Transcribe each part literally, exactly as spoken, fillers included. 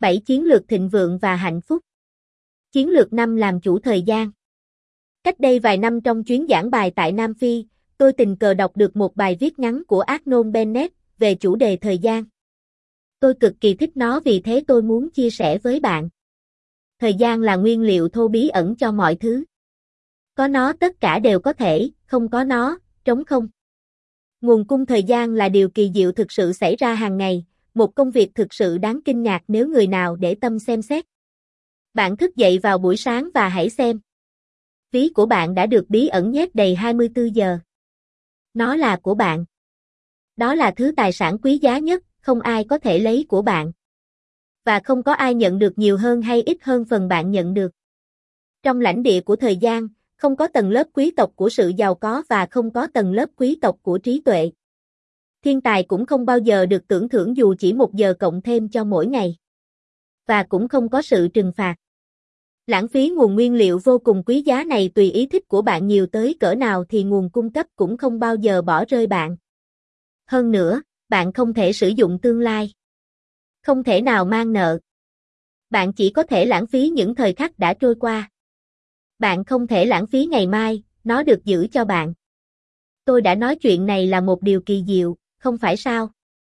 bảy Chiến lược thịnh vượng và hạnh phúc. Chiến lược năm Làm chủ thời gian. Cách đây vài năm trong chuyến giảng bài tại Nam Phi, tôi tình cờ đọc được một bài viết ngắn của Arnold Bennett về chủ đề thời gian. Tôi cực kỳ thích nó vì thế tôi muốn chia sẻ với bạn. Thời gian là nguyên liệu thô bí ẩn cho mọi thứ. Có nó tất cả đều có thể, không có nó, trống không. Nguồn cung thời gian là điều kỳ diệu thực sự xảy ra hàng ngày, một công việc thực sự đáng kinh ngạc nếu người nào để tâm xem xét. Bạn thức dậy vào buổi sáng và hãy xem. Ví của bạn đã được bí ẩn nhét đầy hai mươi tư giờ. Nó là của bạn. Đó là thứ tài sản quý giá nhất, không ai có thể lấy của bạn. Và không có ai nhận được nhiều hơn hay ít hơn phần bạn nhận được. Trong lãnh địa của thời gian, không có tầng lớp quý tộc của sự giàu có và không có tầng lớp quý tộc của trí tuệ. Thiên tài cũng không bao giờ được tưởng thưởng dù chỉ một giờ cộng thêm cho mỗi ngày. Và cũng không có sự trừng phạt. Lãng phí nguồn nguyên liệu vô cùng quý giá này tùy ý thích của bạn nhiều tới cỡ nào thì nguồn cung cấp cũng không bao giờ bỏ rơi bạn. Hơn nữa, bạn không thể sử dụng tương lai. Không thể nào mang nợ. Bạn chỉ có thể lãng phí những thời khắc đã trôi qua. Bạn không thể lãng phí ngày mai, nó được giữ cho bạn. Tôi đã nói chuyện này là một điều kỳ diệu, không phải sao?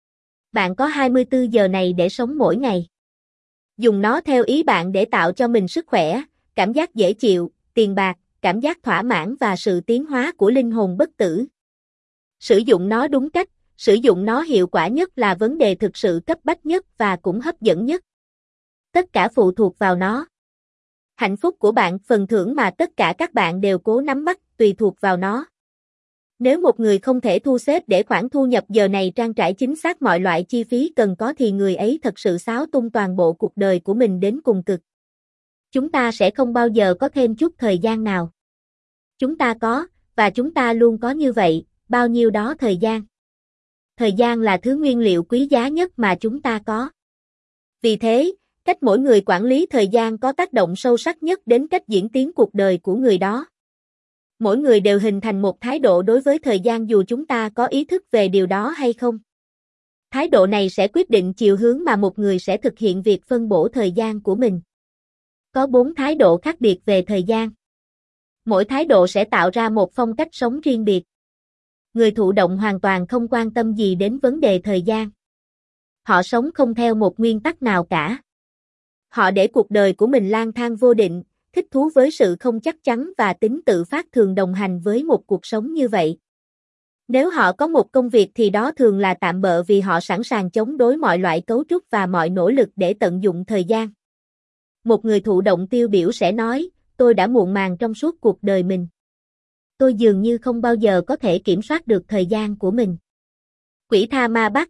Bạn có hai mươi tư giờ này để sống mỗi ngày. Dùng nó theo ý bạn để tạo cho mình sức khỏe, cảm giác dễ chịu, tiền bạc, cảm giác thỏa mãn và sự tiến hóa của linh hồn bất tử. Sử dụng nó đúng cách, sử dụng nó hiệu quả nhất là vấn đề thực sự cấp bách nhất và cũng hấp dẫn nhất. Tất cả phụ thuộc vào nó. Hạnh phúc của bạn, phần thưởng mà tất cả các bạn đều cố nắm bắt, tùy thuộc vào nó. Nếu một người không thể thu xếp để khoản thu nhập giờ này trang trải chính xác mọi loại chi phí cần có thì người ấy thật sự xáo tung toàn bộ cuộc đời của mình đến cùng cực. Chúng ta sẽ không bao giờ có thêm chút thời gian nào. Chúng ta có, và chúng ta luôn có như vậy, bao nhiêu đó thời gian. Thời gian là thứ nguyên liệu quý giá nhất mà chúng ta có. Vì thế, cách mỗi người quản lý thời gian có tác động sâu sắc nhất đến cách diễn tiến cuộc đời của người đó. Mỗi người đều hình thành một thái độ đối với thời gian dù chúng ta có ý thức về điều đó hay không. Thái độ này sẽ quyết định chiều hướng mà một người sẽ thực hiện việc phân bổ thời gian của mình. Có bốn thái độ khác biệt về thời gian. Mỗi thái độ sẽ tạo ra một phong cách sống riêng biệt. Người thụ động hoàn toàn không quan tâm gì đến vấn đề thời gian. Họ sống không theo một nguyên tắc nào cả. Họ để cuộc đời của mình lang thang vô định, thích thú với sự không chắc chắn và tính tự phát thường đồng hành với một cuộc sống như vậy. Nếu họ có một công việc thì đó thường là tạm bợ vì họ sẵn sàng chống đối mọi loại cấu trúc và mọi nỗ lực để tận dụng thời gian. Một người thụ động tiêu biểu sẽ nói, tôi đã muộn màng trong suốt cuộc đời mình. Tôi dường như không bao giờ có thể kiểm soát được thời gian của mình. Quỷ tha ma bắt.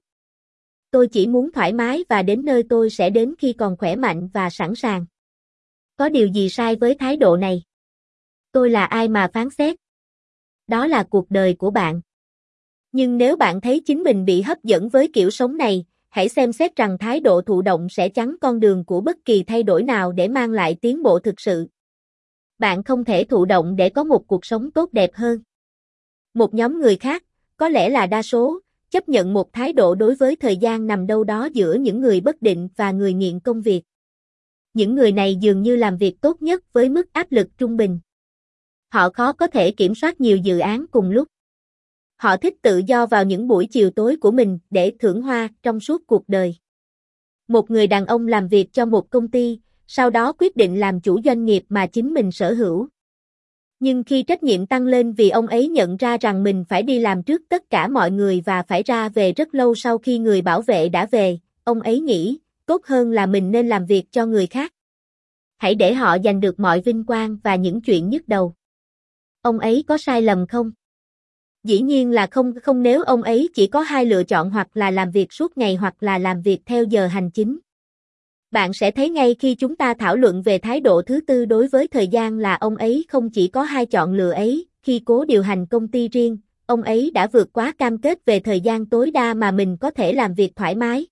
Tôi chỉ muốn thoải mái và đến nơi tôi sẽ đến khi còn khỏe mạnh và sẵn sàng. Có điều gì sai với thái độ này? Tôi là ai mà phán xét? Đó là cuộc đời của bạn. Nhưng nếu bạn thấy chính mình bị hấp dẫn với kiểu sống này, hãy xem xét rằng thái độ thụ động sẽ chắn con đường của bất kỳ thay đổi nào để mang lại tiến bộ thực sự. Bạn không thể thụ động để có một cuộc sống tốt đẹp hơn. Một nhóm người khác, có lẽ là đa số, chấp nhận một thái độ đối với thời gian nằm đâu đó giữa những người bất định và người nghiện công việc. Những người này dường như làm việc tốt nhất với mức áp lực trung bình. Họ khó có thể kiểm soát nhiều dự án cùng lúc. Họ thích tự do vào những buổi chiều tối của mình để thưởng hoa trong suốt cuộc đời. Một người đàn ông làm việc cho một công ty, sau đó quyết định làm chủ doanh nghiệp mà chính mình sở hữu. Nhưng khi trách nhiệm tăng lên vì ông ấy nhận ra rằng mình phải đi làm trước tất cả mọi người và phải ra về rất lâu sau khi người bảo vệ đã về, ông ấy nghĩ, tốt hơn là mình nên làm việc cho người khác. Hãy để họ giành được mọi vinh quang và những chuyện nhức đầu. Ông ấy có sai lầm không? Dĩ nhiên là không không nếu ông ấy chỉ có hai lựa chọn hoặc là làm việc suốt ngày hoặc là làm việc theo giờ hành chính. Bạn sẽ thấy ngay khi chúng ta thảo luận về thái độ thứ tư đối với thời gian là ông ấy không chỉ có hai chọn lựa ấy, khi cố điều hành công ty riêng, ông ấy đã vượt quá cam kết về thời gian tối đa mà mình có thể làm việc thoải mái.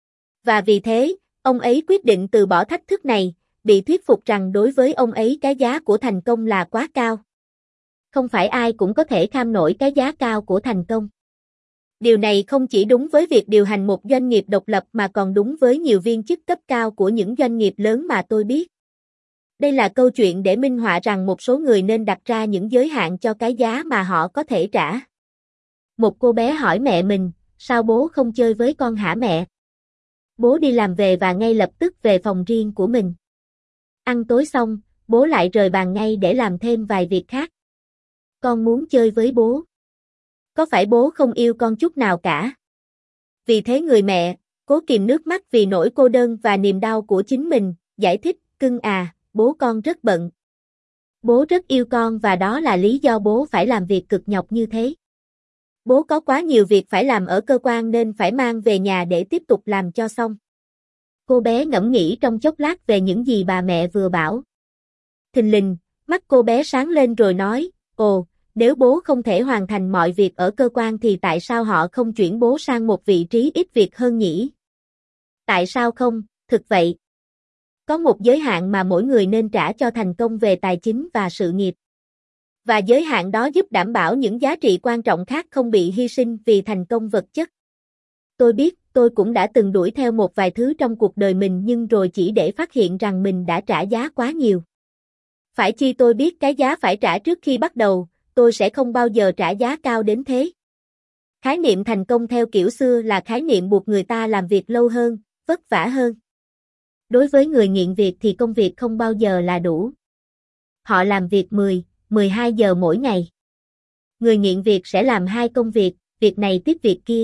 Và vì thế, ông ấy quyết định từ bỏ thách thức này, bị thuyết phục rằng đối với ông ấy cái giá của thành công là quá cao. Không phải ai cũng có thể kham nổi cái giá cao của thành công. Điều này không chỉ đúng với việc điều hành một doanh nghiệp độc lập mà còn đúng với nhiều viên chức cấp cao của những doanh nghiệp lớn mà tôi biết. Đây là câu chuyện để minh họa rằng một số người nên đặt ra những giới hạn cho cái giá mà họ có thể trả. Một cô bé hỏi mẹ mình, sao bố không chơi với con hả mẹ? Bố đi làm về và ngay lập tức về phòng riêng của mình. Ăn tối xong, bố lại rời bàn ngay để làm thêm vài việc khác. Con muốn chơi với bố. Có phải bố không yêu con chút nào cả? Vì thế người mẹ, cố kìm nước mắt vì nỗi cô đơn và niềm đau của chính mình, giải thích, cưng à, bố con rất bận. Bố rất yêu con và đó là lý do bố phải làm việc cực nhọc như thế. Bố có quá nhiều việc phải làm ở cơ quan nên phải mang về nhà để tiếp tục làm cho xong. Cô bé ngẫm nghĩ trong chốc lát về những gì bà mẹ vừa bảo. Thình lình, mắt cô bé sáng lên rồi nói, ồ, nếu bố không thể hoàn thành mọi việc ở cơ quan thì tại sao họ không chuyển bố sang một vị trí ít việc hơn nhỉ? Tại sao không, thực vậy. Có một giới hạn mà mỗi người nên trả cho thành công về tài chính và sự nghiệp. Và giới hạn đó giúp đảm bảo những giá trị quan trọng khác không bị hy sinh vì thành công vật chất. Tôi biết, tôi cũng đã từng đuổi theo một vài thứ trong cuộc đời mình nhưng rồi chỉ để phát hiện rằng mình đã trả giá quá nhiều. Phải chi tôi biết cái giá phải trả trước khi bắt đầu, tôi sẽ không bao giờ trả giá cao đến thế. Khái niệm thành công theo kiểu xưa là khái niệm buộc người ta làm việc lâu hơn, vất vả hơn. Đối với người nghiện việc thì công việc không bao giờ là đủ. Họ làm việc mười, mười hai giờ mỗi ngày. Người nghiện việc sẽ làm hai công việc, việc này tiếp việc kia.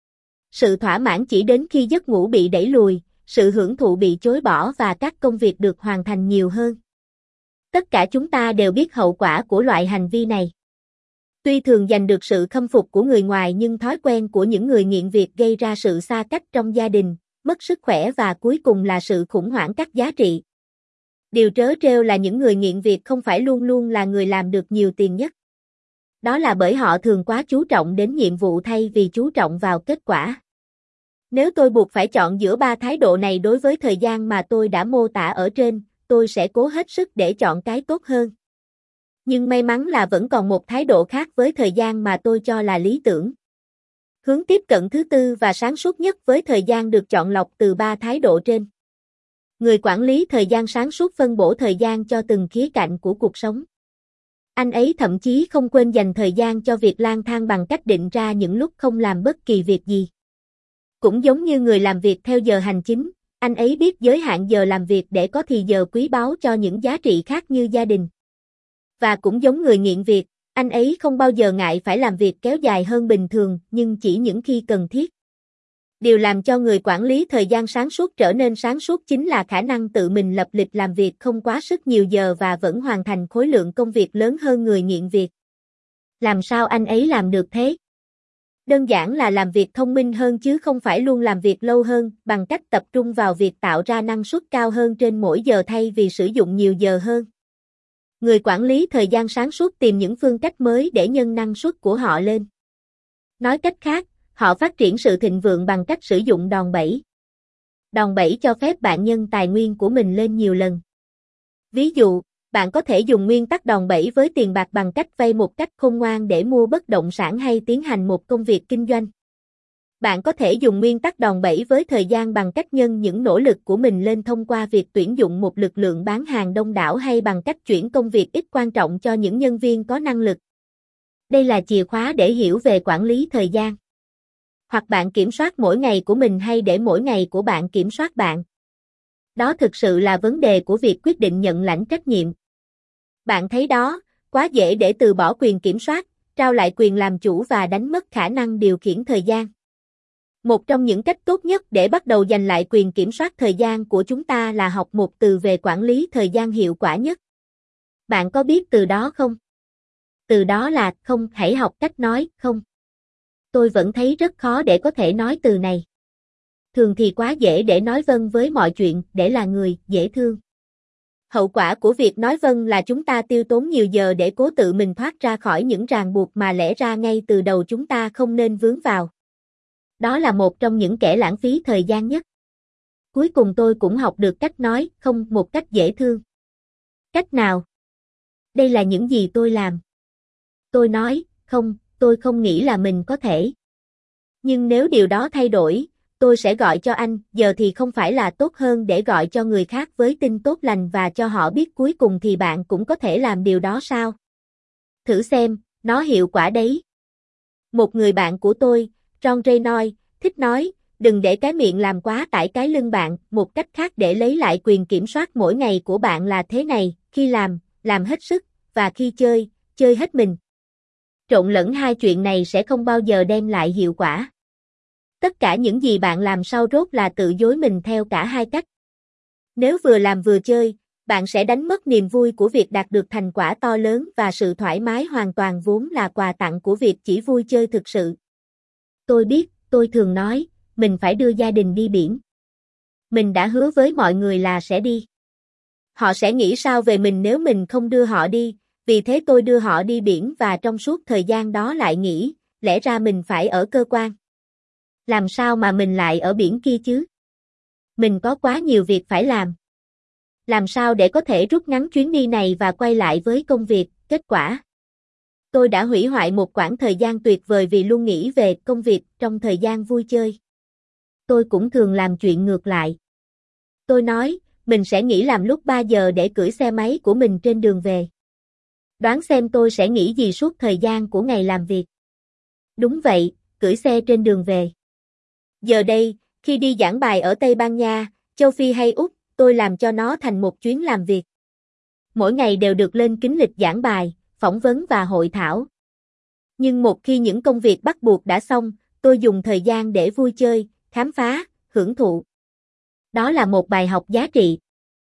Sự thỏa mãn chỉ đến khi giấc ngủ bị đẩy lùi, sự hưởng thụ bị chối bỏ và các công việc được hoàn thành nhiều hơn. Tất cả chúng ta đều biết hậu quả của loại hành vi này. Tuy thường giành được sự khâm phục của người ngoài nhưng thói quen của những người nghiện việc gây ra sự xa cách trong gia đình, mất sức khỏe và cuối cùng là sự khủng hoảng các giá trị. Điều trớ trêu là những người nghiện việc không phải luôn luôn là người làm được nhiều tiền nhất. Đó là bởi họ thường quá chú trọng đến nhiệm vụ thay vì chú trọng vào kết quả. Nếu tôi buộc phải chọn giữa ba thái độ này đối với thời gian mà tôi đã mô tả ở trên, tôi sẽ cố hết sức để chọn cái tốt hơn. Nhưng may mắn là vẫn còn một thái độ khác với thời gian mà tôi cho là lý tưởng. Hướng tiếp cận thứ tư và sáng suốt nhất với thời gian được chọn lọc từ ba thái độ trên. Người quản lý thời gian sáng suốt phân bổ thời gian cho từng khía cạnh của cuộc sống. Anh ấy thậm chí không quên dành thời gian cho việc lang thang bằng cách định ra những lúc không làm bất kỳ việc gì. Cũng giống như người làm việc theo giờ hành chính, anh ấy biết giới hạn giờ làm việc để có thì giờ quý báu cho những giá trị khác như gia đình. Và cũng giống người nghiện việc, anh ấy không bao giờ ngại phải làm việc kéo dài hơn bình thường nhưng chỉ những khi cần thiết. Điều làm cho người quản lý thời gian sáng suốt trở nên sáng suốt chính là khả năng tự mình lập lịch làm việc không quá sức nhiều giờ và vẫn hoàn thành khối lượng công việc lớn hơn người nghiện việc. Làm sao anh ấy làm được thế? Đơn giản là làm việc thông minh hơn chứ không phải luôn làm việc lâu hơn, bằng cách tập trung vào việc tạo ra năng suất cao hơn trên mỗi giờ thay vì sử dụng nhiều giờ hơn. Người quản lý thời gian sáng suốt tìm những phương cách mới để nhân năng suất của họ lên. Nói cách khác, họ phát triển sự thịnh vượng bằng cách sử dụng đòn bẩy. Đòn bẩy cho phép bạn nhân tài nguyên của mình lên nhiều lần. Ví dụ, bạn có thể dùng nguyên tắc đòn bẩy với tiền bạc bằng cách vay một cách khôn ngoan để mua bất động sản hay tiến hành một công việc kinh doanh. Bạn có thể dùng nguyên tắc đòn bẩy với thời gian bằng cách nhân những nỗ lực của mình lên thông qua việc tuyển dụng một lực lượng bán hàng đông đảo hay bằng cách chuyển công việc ít quan trọng cho những nhân viên có năng lực. Đây là chìa khóa để hiểu về quản lý thời gian. Hoặc bạn kiểm soát mỗi ngày của mình hay để mỗi ngày của bạn kiểm soát bạn. Đó thực sự là vấn đề của việc quyết định nhận lãnh trách nhiệm. Bạn thấy đó, quá dễ để từ bỏ quyền kiểm soát, trao lại quyền làm chủ và đánh mất khả năng điều khiển thời gian. Một trong những cách tốt nhất để bắt đầu giành lại quyền kiểm soát thời gian của chúng ta là học một từ về quản lý thời gian hiệu quả nhất. Bạn có biết từ đó không? Từ đó là không, hãy học cách nói không. Tôi vẫn thấy rất khó để có thể nói từ này. Thường thì quá dễ để nói vâng với mọi chuyện, để là người dễ thương. Hậu quả của việc nói vâng là chúng ta tiêu tốn nhiều giờ để cố tự mình thoát ra khỏi những ràng buộc mà lẽ ra ngay từ đầu chúng ta không nên vướng vào. Đó là một trong những kẻ lãng phí thời gian nhất. Cuối cùng tôi cũng học được cách nói không một cách dễ thương. Cách nào? Đây là những gì tôi làm. Tôi nói, không, tôi không nghĩ là mình có thể. Nhưng nếu điều đó thay đổi, tôi sẽ gọi cho anh, giờ thì không phải là tốt hơn để gọi cho người khác với tin tốt lành và cho họ biết cuối cùng thì bạn cũng có thể làm điều đó sao? Thử xem, nó hiệu quả đấy. Một người bạn của tôi, Ron Reynolds, thích nói, đừng để cái miệng làm quá tải cái lưng bạn, một cách khác để lấy lại quyền kiểm soát mỗi ngày của bạn là thế này, khi làm, làm hết sức, và khi chơi, chơi hết mình. Trộn lẫn hai chuyện này sẽ không bao giờ đem lại hiệu quả. Tất cả những gì bạn làm sau rốt là tự dối mình theo cả hai cách. Nếu vừa làm vừa chơi, bạn sẽ đánh mất niềm vui của việc đạt được thành quả to lớn và sự thoải mái hoàn toàn vốn là quà tặng của việc chỉ vui chơi thực sự. Tôi biết, tôi thường nói, mình phải đưa gia đình đi biển. Mình đã hứa với mọi người là sẽ đi. Họ sẽ nghĩ sao về mình nếu mình không đưa họ đi, vì thế tôi đưa họ đi biển và trong suốt thời gian đó lại nghĩ, lẽ ra mình phải ở cơ quan. Làm sao mà mình lại ở biển kia chứ? Mình có quá nhiều việc phải làm. Làm sao để có thể rút ngắn chuyến đi này và quay lại với công việc, kết quả? Tôi đã hủy hoại một quãng thời gian tuyệt vời vì luôn nghĩ về công việc trong thời gian vui chơi. Tôi cũng thường làm chuyện ngược lại. Tôi nói, mình sẽ nghỉ làm lúc ba giờ để cưỡi xe máy của mình trên đường về. Đoán xem tôi sẽ nghĩ gì suốt thời gian của ngày làm việc. Đúng vậy, cưỡi xe trên đường về. Giờ đây, khi đi giảng bài ở Tây Ban Nha, châu Phi hay Úc, tôi làm cho nó thành một chuyến làm việc. Mỗi ngày đều được lên kính lịch giảng bài, phỏng vấn và hội thảo. Nhưng một khi những công việc bắt buộc đã xong, tôi dùng thời gian để vui chơi, khám phá, hưởng thụ. Đó là một bài học giá trị.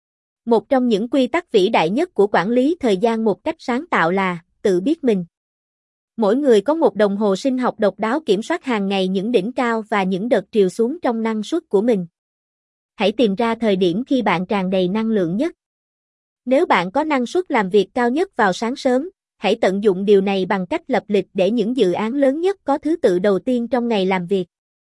Một trong những quy tắc vĩ đại nhất của quản lý thời gian một cách sáng tạo là tự biết mình. Mỗi người có một đồng hồ sinh học độc đáo kiểm soát hàng ngày những đỉnh cao và những đợt triều xuống trong năng suất của mình. Hãy tìm ra thời điểm khi bạn tràn đầy năng lượng nhất. Nếu bạn có năng suất làm việc cao nhất vào sáng sớm, hãy tận dụng điều này bằng cách lập lịch để những dự án lớn nhất có thứ tự đầu tiên trong ngày làm việc.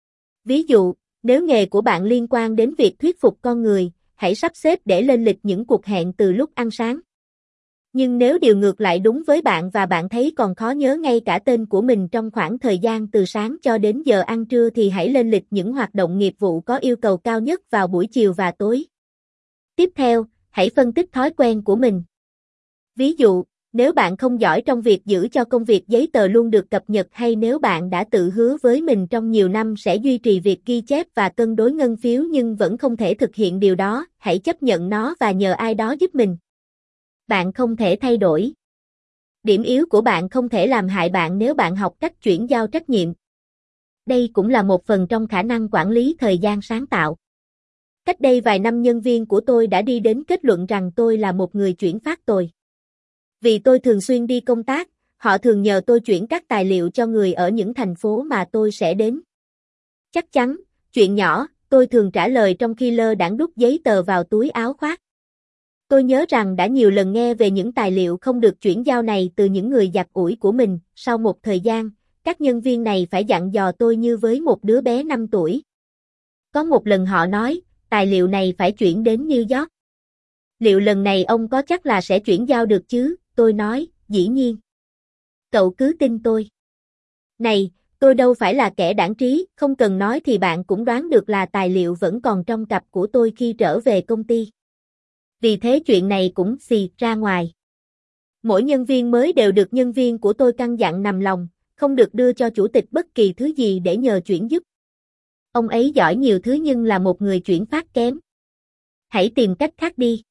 Ví dụ, nếu nghề của bạn liên quan đến việc thuyết phục con người, hãy sắp xếp để lên lịch những cuộc hẹn từ lúc ăn sáng. Nhưng nếu điều ngược lại đúng với bạn và bạn thấy còn khó nhớ ngay cả tên của mình trong khoảng thời gian từ sáng cho đến giờ ăn trưa thì hãy lên lịch những hoạt động nghiệp vụ có yêu cầu cao nhất vào buổi chiều và tối. Tiếp theo, hãy phân tích thói quen của mình. Ví dụ, nếu bạn không giỏi trong việc giữ cho công việc giấy tờ luôn được cập nhật hay nếu bạn đã tự hứa với mình trong nhiều năm sẽ duy trì việc ghi chép và cân đối ngân phiếu nhưng vẫn không thể thực hiện điều đó, hãy chấp nhận nó và nhờ ai đó giúp mình. Bạn không thể thay đổi. Điểm yếu của bạn không thể làm hại bạn nếu bạn học cách chuyển giao trách nhiệm. Đây cũng là một phần trong khả năng quản lý thời gian sáng tạo. Cách đây vài năm nhân viên của tôi đã đi đến kết luận rằng tôi là một người chuyển phát tồi. Vì tôi thường xuyên đi công tác, họ thường nhờ tôi chuyển các tài liệu cho người ở những thành phố mà tôi sẽ đến. Chắc chắn, chuyện nhỏ, tôi thường trả lời trong khi lơ đãng đút giấy tờ vào túi áo khoác. Tôi nhớ rằng đã nhiều lần nghe về những tài liệu không được chuyển giao này từ những người giặt ủi của mình, sau một thời gian, các nhân viên này phải dặn dò tôi như với một đứa bé năm tuổi. Có một lần họ nói, tài liệu này phải chuyển đến New York. Liệu lần này ông có chắc là sẽ chuyển giao được chứ? Tôi nói, dĩ nhiên. Cậu cứ tin tôi. Này, tôi đâu phải là kẻ đảng trí, không cần nói thì bạn cũng đoán được là tài liệu vẫn còn trong cặp của tôi khi trở về công ty. Vì thế chuyện này cũng xì ra ngoài. Mỗi nhân viên mới đều được nhân viên của tôi căn dặn nằm lòng, không được đưa cho chủ tịch bất kỳ thứ gì để nhờ chuyển giúp. Ông ấy giỏi nhiều thứ nhưng là một người chuyển phát kém. Hãy tìm cách khác đi.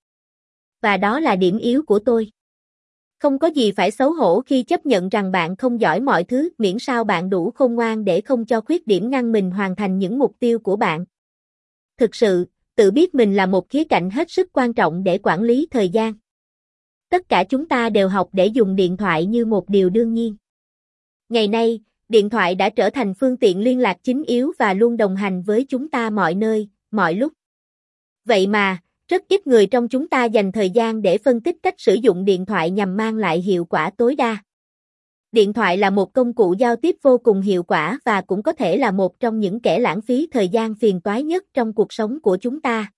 Và đó là điểm yếu của tôi. Không có gì phải xấu hổ khi chấp nhận rằng bạn không giỏi mọi thứ, miễn sao bạn đủ khôn ngoan để không cho khuyết điểm ngăn mình hoàn thành những mục tiêu của bạn. Thực sự, tự biết mình là một khía cạnh hết sức quan trọng để quản lý thời gian. Tất cả chúng ta đều học để dùng điện thoại như một điều đương nhiên. Ngày nay, điện thoại đã trở thành phương tiện liên lạc chính yếu và luôn đồng hành với chúng ta mọi nơi, mọi lúc. Vậy mà, rất ít người trong chúng ta dành thời gian để phân tích cách sử dụng điện thoại nhằm mang lại hiệu quả tối đa. Điện thoại là một công cụ giao tiếp vô cùng hiệu quả và cũng có thể là một trong những kẻ lãng phí thời gian phiền toái nhất trong cuộc sống của chúng ta.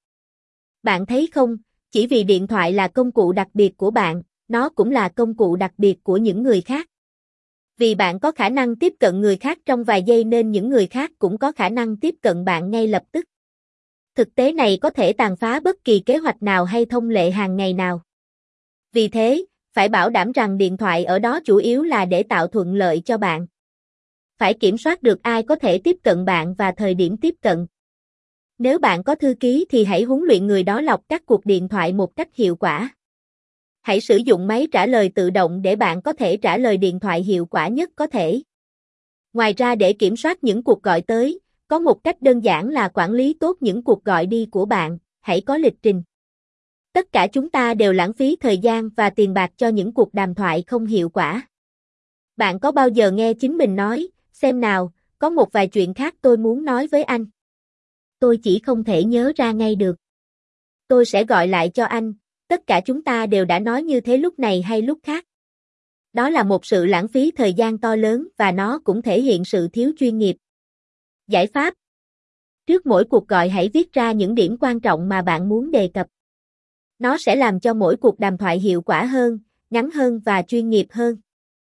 Bạn thấy không, chỉ vì điện thoại là công cụ đặc biệt của bạn, nó cũng là công cụ đặc biệt của những người khác. Vì bạn có khả năng tiếp cận người khác trong vài giây nên những người khác cũng có khả năng tiếp cận bạn ngay lập tức. Thực tế này có thể tàn phá bất kỳ kế hoạch nào hay thông lệ hàng ngày nào. Vì thế, phải bảo đảm rằng điện thoại ở đó chủ yếu là để tạo thuận lợi cho bạn. Phải kiểm soát được ai có thể tiếp cận bạn và thời điểm tiếp cận. Nếu bạn có thư ký thì hãy huấn luyện người đó lọc các cuộc điện thoại một cách hiệu quả. Hãy sử dụng máy trả lời tự động để bạn có thể trả lời điện thoại hiệu quả nhất có thể. Ngoài ra để kiểm soát những cuộc gọi tới, có một cách đơn giản là quản lý tốt những cuộc gọi đi của bạn, hãy có lịch trình. Tất cả chúng ta đều lãng phí thời gian và tiền bạc cho những cuộc đàm thoại không hiệu quả. Bạn có bao giờ nghe chính mình nói, xem nào, có một vài chuyện khác tôi muốn nói với anh. Tôi chỉ không thể nhớ ra ngay được. Tôi sẽ gọi lại cho anh, tất cả chúng ta đều đã nói như thế lúc này hay lúc khác. Đó là một sự lãng phí thời gian to lớn và nó cũng thể hiện sự thiếu chuyên nghiệp. Giải pháp. Trước mỗi cuộc gọi hãy viết ra những điểm quan trọng mà bạn muốn đề cập. Nó sẽ làm cho mỗi cuộc đàm thoại hiệu quả hơn, ngắn hơn và chuyên nghiệp hơn.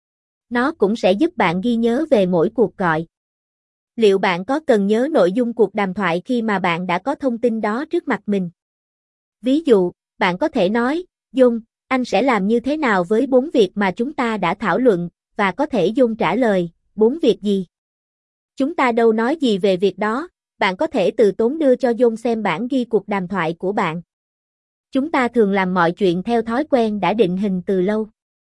Nó cũng sẽ giúp bạn ghi nhớ về mỗi cuộc gọi. Liệu bạn có cần nhớ nội dung cuộc đàm thoại khi mà bạn đã có thông tin đó trước mặt mình? Ví dụ, bạn có thể nói, John, anh sẽ làm như thế nào với bốn việc mà chúng ta đã thảo luận, và có thể John trả lời, bốn việc gì? Chúng ta đâu nói gì về việc đó, bạn có thể từ tốn đưa cho John xem bản ghi cuộc đàm thoại của bạn. Chúng ta thường làm mọi chuyện theo thói quen đã định hình từ lâu.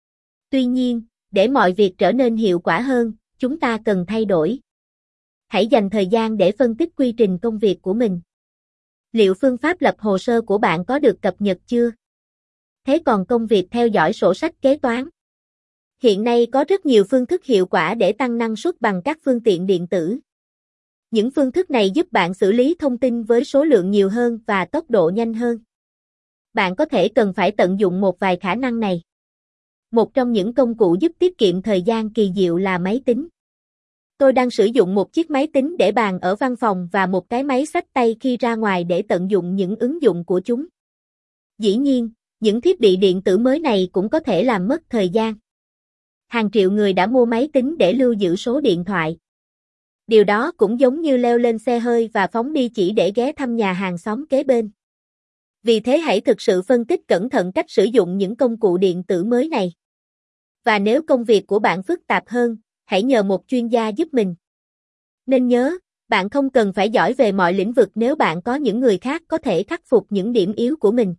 Tuy nhiên, để mọi việc trở nên hiệu quả hơn, chúng ta cần thay đổi. Hãy dành thời gian để phân tích quy trình công việc của mình. Liệu phương pháp lập hồ sơ của bạn có được cập nhật chưa? Thế còn công việc theo dõi sổ sách kế toán? Hiện nay có rất nhiều phương thức hiệu quả để tăng năng suất bằng các phương tiện điện tử. Những phương thức này giúp bạn xử lý thông tin với số lượng nhiều hơn và tốc độ nhanh hơn. Bạn có thể cần phải tận dụng một vài khả năng này. Một trong những công cụ giúp tiết kiệm thời gian kỳ diệu là máy tính. Tôi đang sử dụng một chiếc máy tính để bàn ở văn phòng và một cái máy xách tay khi ra ngoài để tận dụng những ứng dụng của chúng. Dĩ nhiên, những thiết bị điện tử mới này cũng có thể làm mất thời gian. Hàng triệu người đã mua máy tính để lưu giữ số điện thoại. Điều đó cũng giống như leo lên xe hơi và phóng đi chỉ để ghé thăm nhà hàng xóm kế bên. Vì thế hãy thực sự phân tích cẩn thận cách sử dụng những công cụ điện tử mới này. Và nếu công việc của bạn phức tạp hơn, hãy nhờ một chuyên gia giúp mình. Nên nhớ, bạn không cần phải giỏi về mọi lĩnh vực nếu bạn có những người khác có thể khắc phục những điểm yếu của mình.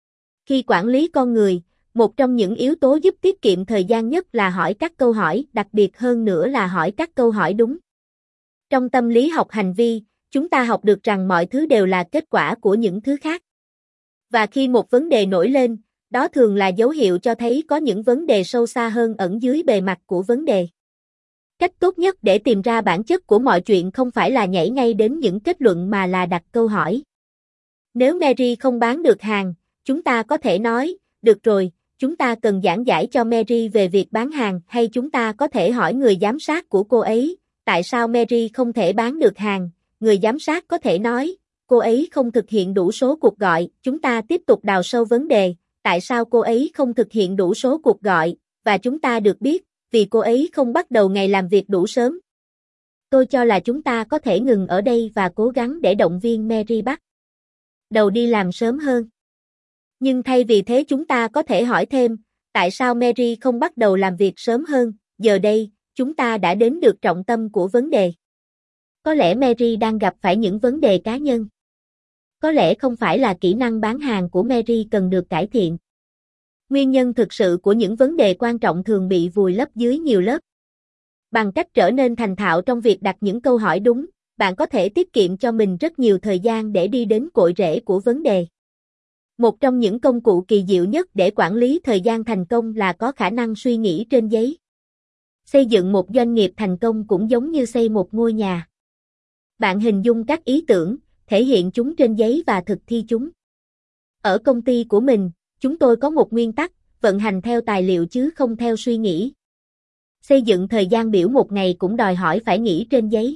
Khi quản lý con người, một trong những yếu tố giúp tiết kiệm thời gian nhất là hỏi các câu hỏi, đặc biệt hơn nữa là hỏi các câu hỏi đúng. Trong tâm lý học hành vi, chúng ta học được rằng mọi thứ đều là kết quả của những thứ khác. Và khi một vấn đề nổi lên, đó thường là dấu hiệu cho thấy có những vấn đề sâu xa hơn ẩn dưới bề mặt của vấn đề. Cách tốt nhất để tìm ra bản chất của mọi chuyện không phải là nhảy ngay đến những kết luận mà là đặt câu hỏi. Nếu Mary không bán được hàng, chúng ta có thể nói, được rồi, chúng ta cần giảng giải cho Mary về việc bán hàng, hay chúng ta có thể hỏi người giám sát của cô ấy, tại sao Mary không thể bán được hàng, người giám sát có thể nói, cô ấy không thực hiện đủ số cuộc gọi, chúng ta tiếp tục đào sâu vấn đề, tại sao cô ấy không thực hiện đủ số cuộc gọi, và chúng ta được biết, vì cô ấy không bắt đầu ngày làm việc đủ sớm. Tôi cho là chúng ta có thể ngừng ở đây và cố gắng để động viên Mary bắt đầu đi làm sớm hơn. Nhưng thay vì thế chúng ta có thể hỏi thêm, tại sao Mary không bắt đầu làm việc sớm hơn, giờ đây, chúng ta đã đến được trọng tâm của vấn đề. Có lẽ Mary đang gặp phải những vấn đề cá nhân. Có lẽ không phải là kỹ năng bán hàng của Mary cần được cải thiện. Nguyên nhân thực sự của những vấn đề quan trọng thường bị vùi lấp dưới nhiều lớp. Bằng cách trở nên thành thạo trong việc đặt những câu hỏi đúng, bạn có thể tiết kiệm cho mình rất nhiều thời gian để đi đến cội rễ của vấn đề. Một trong những công cụ kỳ diệu nhất để quản lý thời gian thành công là có khả năng suy nghĩ trên giấy. Xây dựng một doanh nghiệp thành công cũng giống như xây một ngôi nhà. Bạn hình dung các ý tưởng, thể hiện chúng trên giấy và thực thi chúng. Ở công ty của mình, chúng tôi có một nguyên tắc, vận hành theo tài liệu chứ không theo suy nghĩ. Xây dựng thời gian biểu một ngày cũng đòi hỏi phải nghĩ trên giấy.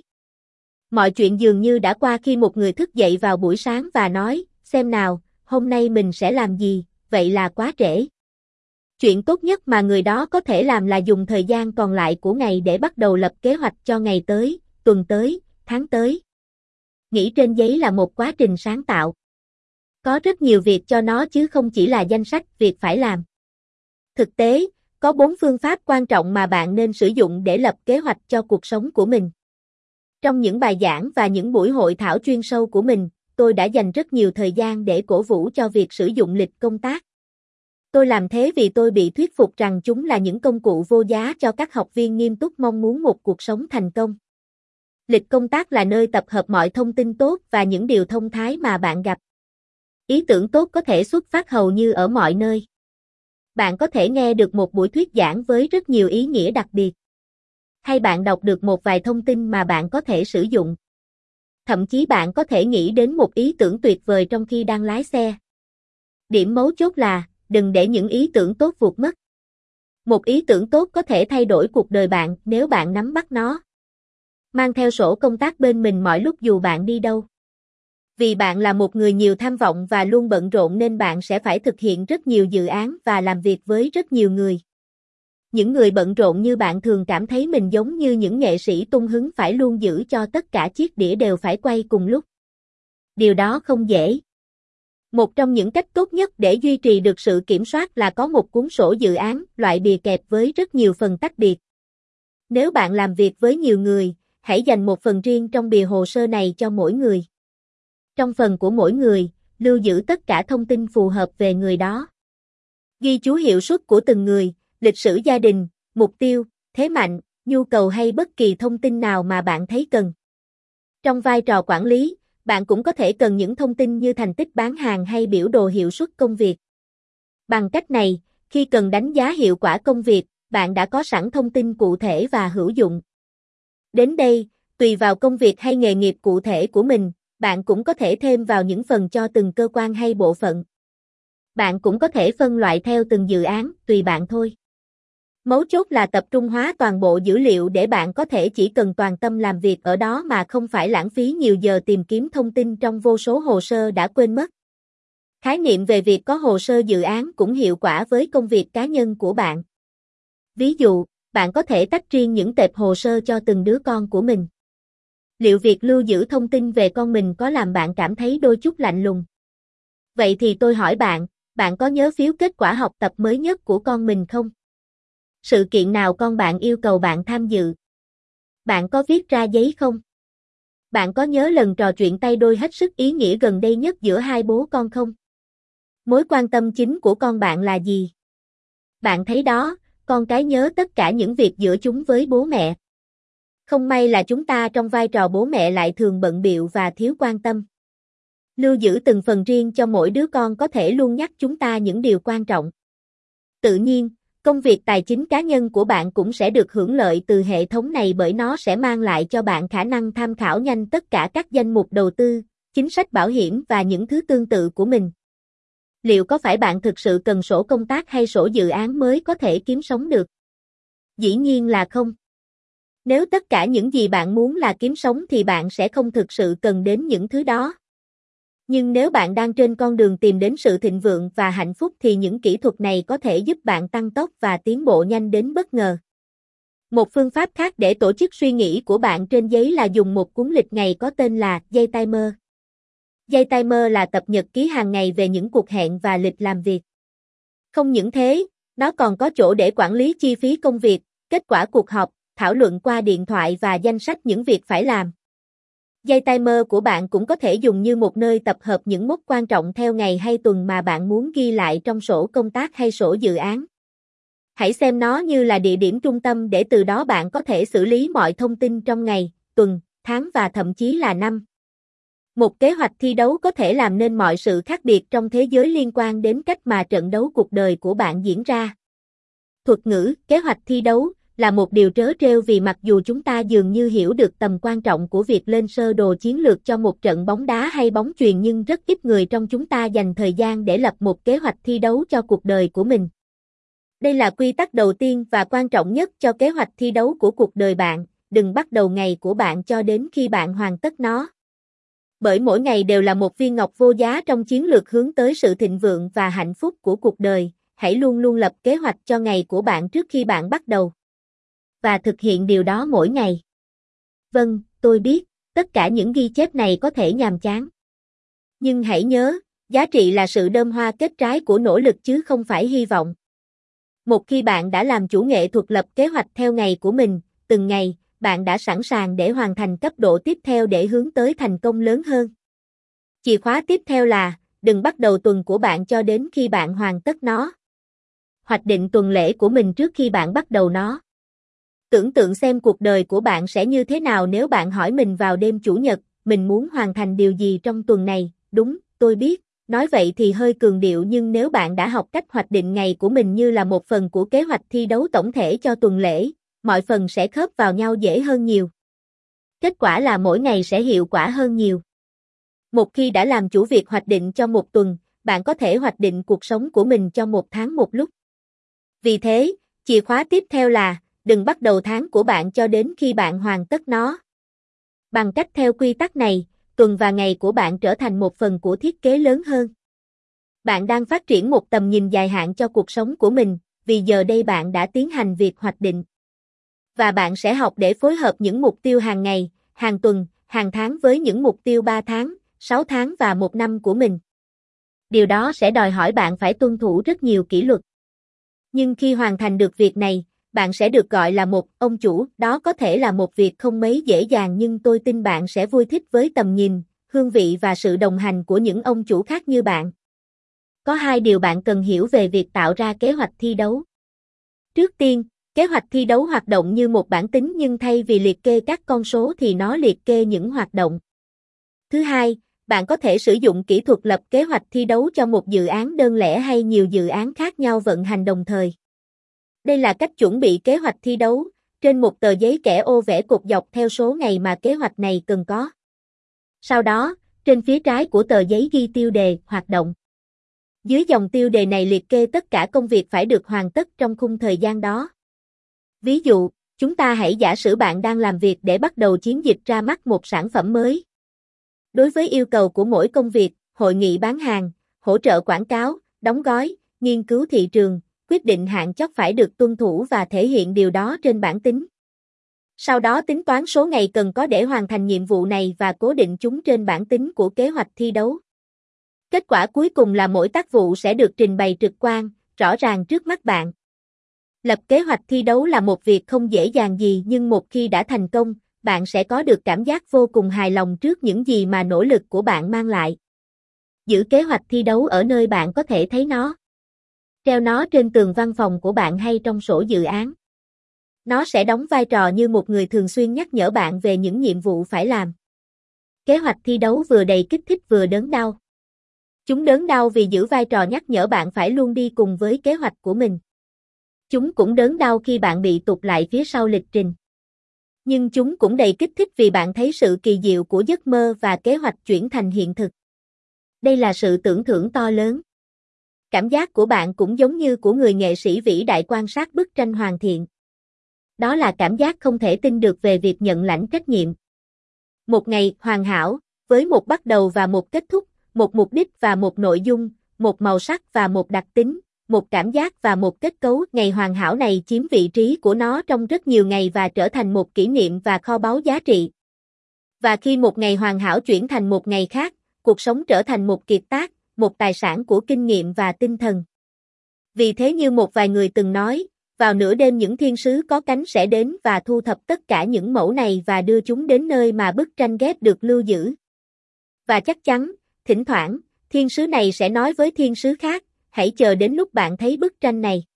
Mọi chuyện dường như đã qua khi một người thức dậy vào buổi sáng và nói, xem nào, hôm nay mình sẽ làm gì, vậy là quá trễ. Chuyện tốt nhất mà người đó có thể làm là dùng thời gian còn lại của ngày để bắt đầu lập kế hoạch cho ngày tới, tuần tới, tháng tới. Nghĩ trên giấy là một quá trình sáng tạo. Có rất nhiều việc cho nó chứ không chỉ là danh sách việc phải làm. Thực tế, có bốn phương pháp quan trọng mà bạn nên sử dụng để lập kế hoạch cho cuộc sống của mình. Trong những bài giảng và những buổi hội thảo chuyên sâu của mình, tôi đã dành rất nhiều thời gian để cổ vũ cho việc sử dụng lịch công tác. Tôi làm thế vì tôi bị thuyết phục rằng chúng là những công cụ vô giá cho các học viên nghiêm túc mong muốn một cuộc sống thành công. Lịch công tác là nơi tập hợp mọi thông tin tốt và những điều thông thái mà bạn gặp. Ý tưởng tốt có thể xuất phát hầu như ở mọi nơi. Bạn có thể nghe được một buổi thuyết giảng với rất nhiều ý nghĩa đặc biệt. Hay bạn đọc được một vài thông tin mà bạn có thể sử dụng. Thậm chí bạn có thể nghĩ đến một ý tưởng tuyệt vời trong khi đang lái xe. Điểm mấu chốt là, đừng để những ý tưởng tốt vụt mất. Một ý tưởng tốt có thể thay đổi cuộc đời bạn nếu bạn nắm bắt nó. Mang theo sổ công tác bên mình mọi lúc dù bạn đi đâu. Vì bạn là một người nhiều tham vọng và luôn bận rộn nên bạn sẽ phải thực hiện rất nhiều dự án và làm việc với rất nhiều người. Những người bận rộn như bạn thường cảm thấy mình giống như những nghệ sĩ tung hứng phải luôn giữ cho tất cả chiếc đĩa đều phải quay cùng lúc. Điều đó không dễ. Một trong những cách tốt nhất để duy trì được sự kiểm soát là có một cuốn sổ dự án, loại bìa kẹp với rất nhiều phần tách biệt. Nếu bạn làm việc với nhiều người, hãy dành một phần riêng trong bìa hồ sơ này cho mỗi người. Trong phần của mỗi người, lưu giữ tất cả thông tin phù hợp về người đó. Ghi chú hiệu suất của từng người, lịch sử gia đình, mục tiêu, thế mạnh, nhu cầu hay bất kỳ thông tin nào mà bạn thấy cần. Trong vai trò quản lý, bạn cũng có thể cần những thông tin như thành tích bán hàng hay biểu đồ hiệu suất công việc. Bằng cách này, khi cần đánh giá hiệu quả công việc, bạn đã có sẵn thông tin cụ thể và hữu dụng. Đến đây, tùy vào công việc hay nghề nghiệp cụ thể của mình, bạn cũng có thể thêm vào những phần cho từng cơ quan hay bộ phận. Bạn cũng có thể phân loại theo từng dự án, tùy bạn thôi. Mấu chốt là tập trung hóa toàn bộ dữ liệu để bạn có thể chỉ cần toàn tâm làm việc ở đó mà không phải lãng phí nhiều giờ tìm kiếm thông tin trong vô số hồ sơ đã quên mất. Khái niệm về việc có hồ sơ dự án cũng hiệu quả với công việc cá nhân của bạn. Ví dụ, bạn có thể tách riêng những tệp hồ sơ cho từng đứa con của mình. Liệu việc lưu giữ thông tin về con mình có làm bạn cảm thấy đôi chút lạnh lùng? Vậy thì tôi hỏi bạn, bạn có nhớ phiếu kết quả học tập mới nhất của con mình không? Sự kiện nào con bạn yêu cầu bạn tham dự? Bạn có viết ra giấy không? Bạn có nhớ lần trò chuyện tay đôi hết sức ý nghĩa gần đây nhất giữa hai bố con không? Mối quan tâm chính của con bạn là gì? Bạn thấy đó, con cái nhớ tất cả những việc giữa chúng với bố mẹ. Không may là chúng ta trong vai trò bố mẹ lại thường bận bịu và thiếu quan tâm. Lưu giữ từng phần riêng cho mỗi đứa con có thể luôn nhắc chúng ta những điều quan trọng. Tự nhiên, công việc tài chính cá nhân của bạn cũng sẽ được hưởng lợi từ hệ thống này bởi nó sẽ mang lại cho bạn khả năng tham khảo nhanh tất cả các danh mục đầu tư, chính sách bảo hiểm và những thứ tương tự của mình. Liệu có phải bạn thực sự cần sổ công tác hay sổ dự án mới có thể kiếm sống được? Dĩ nhiên là không. Nếu tất cả những gì bạn muốn là kiếm sống thì bạn sẽ không thực sự cần đến những thứ đó. Nhưng nếu bạn đang trên con đường tìm đến sự thịnh vượng và hạnh phúc thì những kỹ thuật này có thể giúp bạn tăng tốc và tiến bộ nhanh đến bất ngờ. Một phương pháp khác để tổ chức suy nghĩ của bạn trên giấy là dùng một cuốn lịch ngày có tên là Day Timer. Day Timer là tập nhật ký hàng ngày về những cuộc hẹn và lịch làm việc. Không những thế, nó còn có chỗ để quản lý chi phí công việc, kết quả cuộc họp, thảo luận qua điện thoại và danh sách những việc phải làm. Day Timer của bạn cũng có thể dùng như một nơi tập hợp những mốc quan trọng theo ngày hay tuần mà bạn muốn ghi lại trong sổ công tác hay sổ dự án. Hãy xem nó như là địa điểm trung tâm để từ đó bạn có thể xử lý mọi thông tin trong ngày, tuần, tháng và thậm chí là năm. Một kế hoạch thi đấu có thể làm nên mọi sự khác biệt trong thế giới liên quan đến cách mà trận đấu cuộc đời của bạn diễn ra. Thuật ngữ, kế hoạch thi đấu, là một điều trớ trêu vì mặc dù chúng ta dường như hiểu được tầm quan trọng của việc lên sơ đồ chiến lược cho một trận bóng đá hay bóng chuyền nhưng rất ít người trong chúng ta dành thời gian để lập một kế hoạch thi đấu cho cuộc đời của mình. Đây là quy tắc đầu tiên và quan trọng nhất cho kế hoạch thi đấu của cuộc đời bạn, đừng bắt đầu ngày của bạn cho đến khi bạn hoàn tất nó. Bởi mỗi ngày đều là một viên ngọc vô giá trong chiến lược hướng tới sự thịnh vượng và hạnh phúc của cuộc đời, hãy luôn luôn lập kế hoạch cho ngày của bạn trước khi bạn bắt đầu. Và thực hiện điều đó mỗi ngày. Vâng, tôi biết, tất cả những ghi chép này có thể nhàm chán. Nhưng hãy nhớ, giá trị là sự đơm hoa kết trái của nỗ lực chứ không phải hy vọng. Một khi bạn đã làm chủ nghệ thuật lập kế hoạch theo ngày của mình, từng ngày, bạn đã sẵn sàng để hoàn thành cấp độ tiếp theo để hướng tới thành công lớn hơn. Chìa khóa tiếp theo là, đừng bắt đầu tuần của bạn cho đến khi bạn hoàn tất nó. Hoạch định tuần lễ của mình trước khi bạn bắt đầu nó. Tưởng tượng xem cuộc đời của bạn sẽ như thế nào nếu bạn hỏi mình vào đêm Chủ nhật, mình muốn hoàn thành điều gì trong tuần này, đúng, tôi biết, nói vậy thì hơi cường điệu nhưng nếu bạn đã học cách hoạch định ngày của mình như là một phần của kế hoạch thi đấu tổng thể cho tuần lễ, mọi phần sẽ khớp vào nhau dễ hơn nhiều. Kết quả là mỗi ngày sẽ hiệu quả hơn nhiều. Một khi đã làm chủ việc hoạch định cho một tuần, bạn có thể hoạch định cuộc sống của mình cho một tháng một lúc. Vì thế, chìa khóa tiếp theo là, đừng bắt đầu tháng của bạn cho đến khi bạn hoàn tất nó. Bằng cách theo quy tắc này, tuần và ngày của bạn trở thành một phần của thiết kế lớn hơn. Bạn đang phát triển một tầm nhìn dài hạn cho cuộc sống của mình, vì giờ đây bạn đã tiến hành việc hoạch định. Và bạn sẽ học để phối hợp những mục tiêu hàng ngày, hàng tuần, hàng tháng với những mục tiêu ba tháng, sáu tháng và một năm của mình. Điều đó sẽ đòi hỏi bạn phải tuân thủ rất nhiều kỷ luật. Nhưng khi hoàn thành được việc này, bạn sẽ được gọi là một ông chủ, đó có thể là một việc không mấy dễ dàng nhưng tôi tin bạn sẽ vui thích với tầm nhìn, hương vị và sự đồng hành của những ông chủ khác như bạn. Có hai điều bạn cần hiểu về việc tạo ra kế hoạch thi đấu. Trước tiên, kế hoạch thi đấu hoạt động như một bảng tính nhưng thay vì liệt kê các con số thì nó liệt kê những hoạt động. Thứ hai, bạn có thể sử dụng kỹ thuật lập kế hoạch thi đấu cho một dự án đơn lẻ hay nhiều dự án khác nhau vận hành đồng thời. Đây là cách chuẩn bị kế hoạch thi đấu, trên một tờ giấy kẻ ô vẽ cột dọc theo số ngày mà kế hoạch này cần có. Sau đó, trên phía trái của tờ giấy ghi tiêu đề, hoạt động. Dưới dòng tiêu đề này liệt kê tất cả công việc phải được hoàn tất trong khung thời gian đó. Ví dụ, chúng ta hãy giả sử bạn đang làm việc để bắt đầu chiến dịch ra mắt một sản phẩm mới. Đối với yêu cầu của mỗi công việc, hội nghị bán hàng, hỗ trợ quảng cáo, đóng gói, nghiên cứu thị trường, quyết định hạn chót phải được tuân thủ và thể hiện điều đó trên bảng tính. Sau đó tính toán số ngày cần có để hoàn thành nhiệm vụ này và cố định chúng trên bảng tính của kế hoạch thi đấu. Kết quả cuối cùng là mỗi tác vụ sẽ được trình bày trực quan, rõ ràng trước mắt bạn. Lập kế hoạch thi đấu là một việc không dễ dàng gì nhưng một khi đã thành công, bạn sẽ có được cảm giác vô cùng hài lòng trước những gì mà nỗ lực của bạn mang lại. Giữ kế hoạch thi đấu ở nơi bạn có thể thấy nó. Treo nó trên tường văn phòng của bạn hay trong sổ dự án. Nó sẽ đóng vai trò như một người thường xuyên nhắc nhở bạn về những nhiệm vụ phải làm. Kế hoạch thi đấu vừa đầy kích thích vừa đớn đau. Chúng đớn đau vì giữ vai trò nhắc nhở bạn phải luôn đi cùng với kế hoạch của mình. Chúng cũng đớn đau khi bạn bị tụt lại phía sau lịch trình. Nhưng chúng cũng đầy kích thích vì bạn thấy sự kỳ diệu của giấc mơ và kế hoạch chuyển thành hiện thực. Đây là sự tưởng thưởng to lớn. Cảm giác của bạn cũng giống như của người nghệ sĩ vĩ đại quan sát bức tranh hoàn thiện. Đó là cảm giác không thể tin được về việc nhận lãnh trách nhiệm. Một ngày hoàn hảo, với một bắt đầu và một kết thúc, một mục đích và một nội dung, một màu sắc và một đặc tính, một cảm giác và một kết cấu. Ngày hoàn hảo này chiếm vị trí của nó trong rất nhiều ngày và trở thành một kỷ niệm và kho báu giá trị. Và khi một ngày hoàn hảo chuyển thành một ngày khác, cuộc sống trở thành một kiệt tác, một tài sản của kinh nghiệm và tinh thần. Vì thế như một vài người từng nói, vào nửa đêm những thiên sứ có cánh sẽ đến và thu thập tất cả những mẫu này và đưa chúng đến nơi mà bức tranh ghép được lưu giữ. Và chắc chắn, thỉnh thoảng, thiên sứ này sẽ nói với thiên sứ khác, hãy chờ đến lúc bạn thấy bức tranh này.